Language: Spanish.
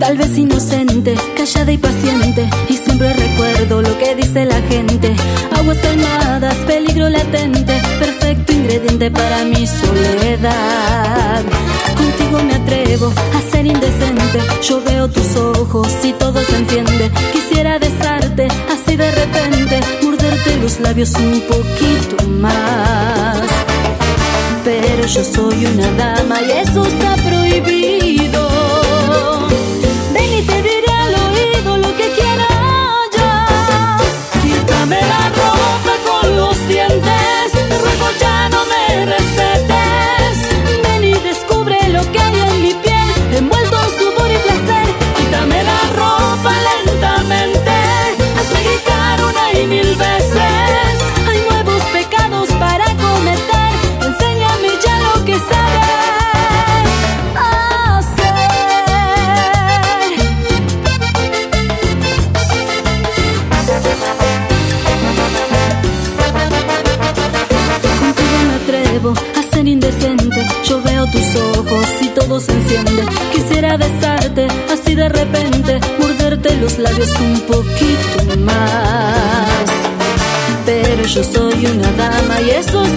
Tal vez inocente, callada y paciente, y siempre recuerdo lo que dice la gente. Aguas calmadas, peligro latente, perfecto ingrediente para mi soledad. Contigo me atrevo a ser indecente, yo veo tus ojos y todo se entiende. Quisiera besarte así de repente, morderte los labios un poquito más. Pero yo soy una dama y eso está prohibido. Ven y te diré al oído lo que quiera yo. Quítame la ropa con los dientes, te ruego ya no me respetes. Ven y descubre lo que hay en mi piel, envuelto en sudor y placer. Quítame la ropa lentamente, hazme gritar una y mil veces. Hay nuevos pecados para cometer, enséñame ya lo que sabes hacer. Contigo me atrevo a ser indecente, yo veo tus ojos y todo se enciende. Quisiera besarte así de repente, morderte los labios un poquito más. Pero yo soy una dama y eso